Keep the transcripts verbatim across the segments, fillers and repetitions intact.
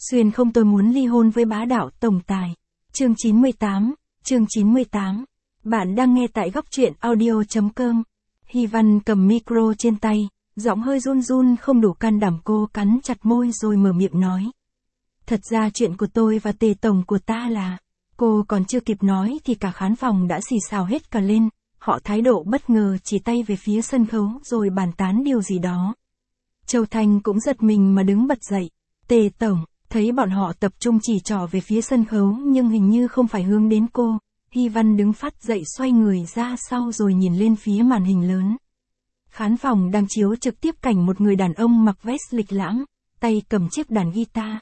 Xuyên không tôi muốn ly hôn với bá đạo tổng tài. Chương chín mươi tám, chương chín mươi tám. Bạn đang nghe tại góc truyện audio.com. Hy Văn cầm micro trên tay, giọng hơi run run không đủ can đảm, cô cắn chặt môi rồi mở miệng nói. Thật ra chuyện của tôi và Tề tổng của ta là... Cô còn chưa kịp nói thì cả khán phòng đã xì xào hết cả lên, họ thái độ bất ngờ chỉ tay về phía sân khấu rồi bàn tán điều gì đó. Châu Thanh cũng giật mình mà đứng bật dậy. Tề tổng, thấy bọn họ tập trung chỉ trỏ về phía sân khấu nhưng hình như không phải hướng đến cô. Hy Văn đứng phát dậy xoay người ra sau rồi nhìn lên phía màn hình lớn. Khán phòng đang chiếu trực tiếp cảnh một người đàn ông mặc vest lịch lãm, tay cầm chiếc đàn guitar.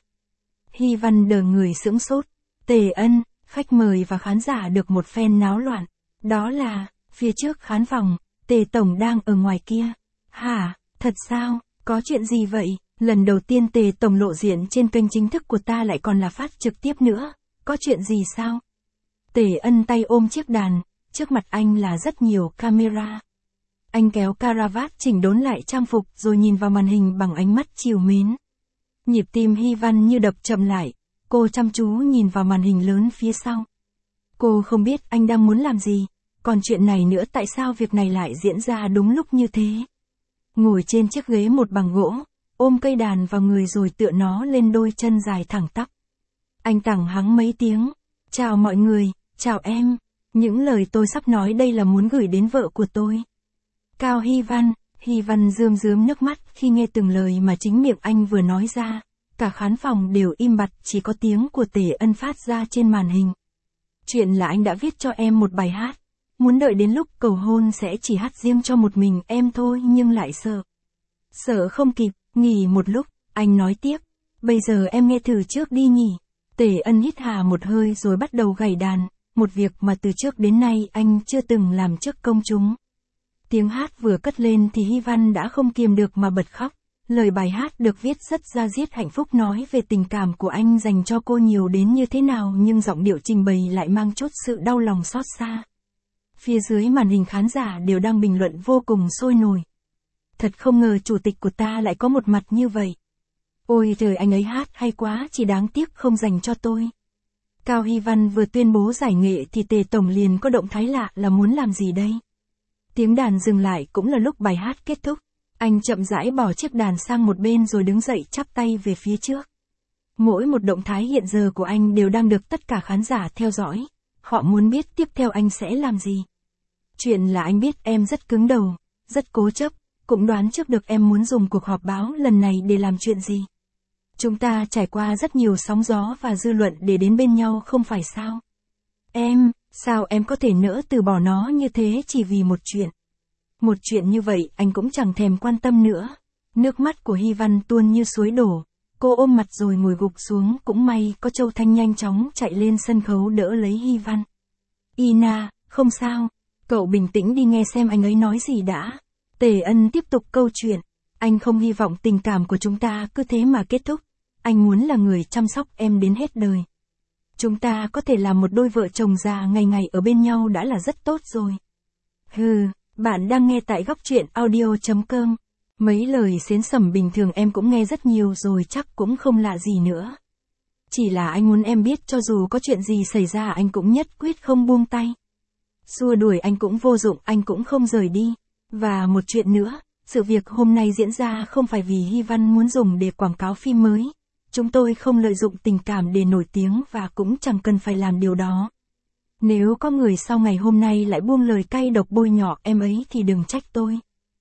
Hy Văn đờ người sững sốt. Tề Ân, khách mời và khán giả được một phen náo loạn. Đó là, phía trước khán phòng, Tề tổng đang ở ngoài kia. Hả, thật sao, có chuyện gì vậy? Lần đầu tiên Tề tổng lộ diện trên kênh chính thức của ta lại còn là phát trực tiếp nữa. Có chuyện gì sao? Tề Ân tay ôm chiếc đàn, trước mặt anh là rất nhiều camera. Anh kéo caravat chỉnh đốn lại trang phục rồi nhìn vào màn hình bằng ánh mắt trìu mến. Nhịp tim Hy Văn như đập chậm lại, cô chăm chú nhìn vào màn hình lớn phía sau. Cô không biết anh đang muốn làm gì, còn chuyện này nữa, tại sao việc này lại diễn ra đúng lúc như thế. Ngồi trên chiếc ghế một bằng gỗ, ôm cây đàn vào người rồi tựa nó lên đôi chân dài thẳng tắp. Anh tẳng hắng mấy tiếng. Chào mọi người, chào em. Những lời tôi sắp nói đây là muốn gửi đến vợ của tôi. Cao Hy Văn. Hy Văn rơm rớm nước mắt khi nghe từng lời mà chính miệng anh vừa nói ra. Cả khán phòng đều im bặt, chỉ có tiếng của Tề Ân phát ra trên màn hình. Chuyện là anh đã viết cho em một bài hát. Muốn đợi đến lúc cầu hôn sẽ chỉ hát riêng cho một mình em thôi, nhưng lại sợ. Sợ không kịp, nghỉ một lúc, anh nói tiếp. Bây giờ em nghe thử trước đi nhỉ. Tề Ân hít hà một hơi rồi bắt đầu gảy đàn, một việc mà từ trước đến nay anh chưa từng làm trước công chúng. Tiếng hát vừa cất lên thì Hy Văn đã không kiềm được mà bật khóc. Lời bài hát được viết rất da diết hạnh phúc, nói về tình cảm của anh dành cho cô nhiều đến như thế nào, nhưng giọng điệu trình bày lại mang chút sự đau lòng xót xa. Phía dưới màn hình khán giả đều đang bình luận vô cùng sôi nổi. Thật không ngờ chủ tịch của ta lại có một mặt như vậy. Ôi trời, anh ấy hát hay quá, chỉ đáng tiếc không dành cho tôi. Cao Hy Văn vừa tuyên bố giải nghệ thì Tề tổng liền có động thái lạ, là muốn làm gì đây? Tiếng đàn dừng lại cũng là lúc bài hát kết thúc. Anh chậm rãi bỏ chiếc đàn sang một bên rồi đứng dậy chắp tay về phía trước. Mỗi một động thái hiện giờ của anh đều đang được tất cả khán giả theo dõi. Họ muốn biết tiếp theo anh sẽ làm gì. Chuyện là anh biết em rất cứng đầu, rất cố chấp, cũng đoán trước được em muốn dùng cuộc họp báo lần này để làm chuyện gì. Chúng ta trải qua rất nhiều sóng gió và dư luận để đến bên nhau, không phải sao? Em, sao em có thể nỡ từ bỏ nó như thế chỉ vì một chuyện? Một chuyện như vậy anh cũng chẳng thèm quan tâm nữa. Nước mắt của Hy Văn tuôn như suối đổ. Cô ôm mặt rồi ngồi gục xuống, cũng may có Châu Thanh nhanh chóng chạy lên sân khấu đỡ lấy Hy Văn. Ina, không sao, cậu bình tĩnh đi, nghe xem anh ấy nói gì đã. Tề Ân tiếp tục câu chuyện. Anh không hy vọng tình cảm của chúng ta cứ thế mà kết thúc. Anh muốn là người chăm sóc em đến hết đời. Chúng ta có thể làm một đôi vợ chồng già ngày ngày ở bên nhau đã là rất tốt rồi. Hừ, bạn đang nghe tại góc truyện audio.com. Mấy lời xến xẩm bình thường em cũng nghe rất nhiều rồi, chắc cũng không lạ gì nữa. Chỉ là anh muốn em biết cho dù có chuyện gì xảy ra anh cũng nhất quyết không buông tay. Xua đuổi anh cũng vô dụng, anh cũng không rời đi. Và một chuyện nữa, sự việc hôm nay diễn ra không phải vì Hy Văn muốn dùng để quảng cáo phim mới. Chúng tôi không lợi dụng tình cảm để nổi tiếng và cũng chẳng cần phải làm điều đó. Nếu có người sau ngày hôm nay lại buông lời cay độc bôi nhọ em ấy thì đừng trách tôi.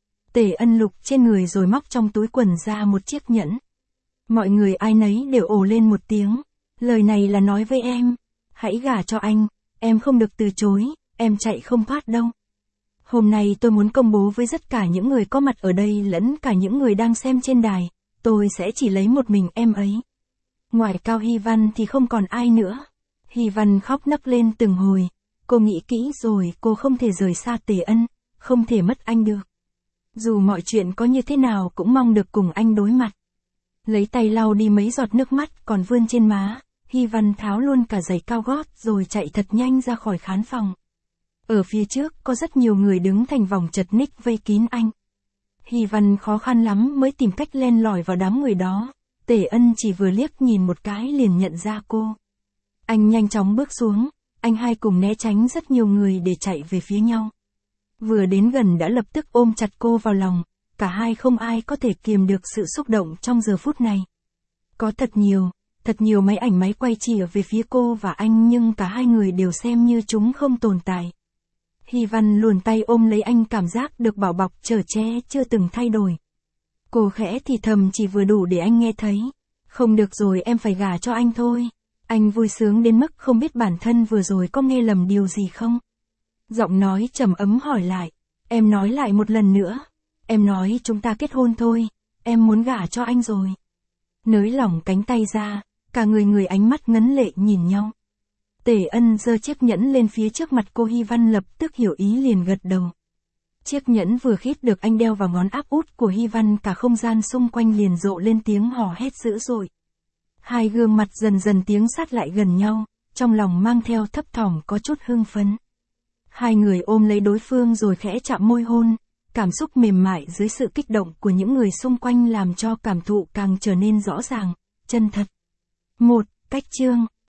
Tề Ân lục trên người rồi móc trong túi quần ra một chiếc nhẫn. Mọi người ai nấy đều ồ lên một tiếng. Lời này là nói với em. Hãy gả cho anh, em không được từ chối, em chạy không thoát đâu. Hôm nay tôi muốn công bố với tất cả những người có mặt ở đây lẫn cả những người đang xem trên đài, tôi sẽ chỉ lấy một mình em ấy. Ngoài Cao Hy Văn thì không còn ai nữa. Hy Văn khóc nấc lên từng hồi. Cô nghĩ kỹ rồi, cô không thể rời xa Tề Ân, không thể mất anh được. Dù mọi chuyện có như thế nào cũng mong được cùng anh đối mặt. Lấy tay lau đi mấy giọt nước mắt còn vươn trên má, Hy Văn tháo luôn cả giày cao gót rồi chạy thật nhanh ra khỏi khán phòng. Ở phía trước có rất nhiều người đứng thành vòng chật ních vây kín anh. Hy Văn khó khăn lắm mới tìm cách len lỏi vào đám người đó. Tề Ân chỉ vừa liếc nhìn một cái liền nhận ra cô. Anh nhanh chóng bước xuống, anh hai cùng né tránh rất nhiều người để chạy về phía nhau. Vừa đến gần đã lập tức ôm chặt cô vào lòng, cả hai không ai có thể kiềm được sự xúc động trong giờ phút này. Có thật nhiều, thật nhiều máy ảnh máy quay chỉ về phía cô và anh nhưng cả hai người đều xem như chúng không tồn tại. Hy Văn luồn tay ôm lấy anh, cảm giác được bảo bọc chở che chưa từng thay đổi. Cô khẽ thì thầm chỉ vừa đủ để anh nghe thấy. Không được rồi, em phải gả cho anh thôi. Anh vui sướng đến mức không biết bản thân vừa rồi có nghe lầm điều gì không. Giọng nói trầm ấm hỏi lại. Em nói lại một lần nữa. Em nói chúng ta kết hôn thôi. Em muốn gả cho anh rồi. Nới lỏng cánh tay ra, cả người người ánh mắt ngấn lệ nhìn nhau. Tề Ân giơ chiếc nhẫn lên phía trước mặt cô. Hy Văn lập tức hiểu ý liền gật đầu. Chiếc nhẫn vừa khít được anh đeo vào ngón áp út của Hy Văn, cả không gian xung quanh liền rộ lên tiếng hò hét dữ dội. Hai gương mặt dần dần tiến sát lại gần nhau, trong lòng mang theo thấp thỏm có chút hưng phấn. Hai người ôm lấy đối phương rồi khẽ chạm môi hôn, cảm xúc mềm mại dưới sự kích động của những người xung quanh làm cho cảm thụ càng trở nên rõ ràng, chân thật. Một, cách chương.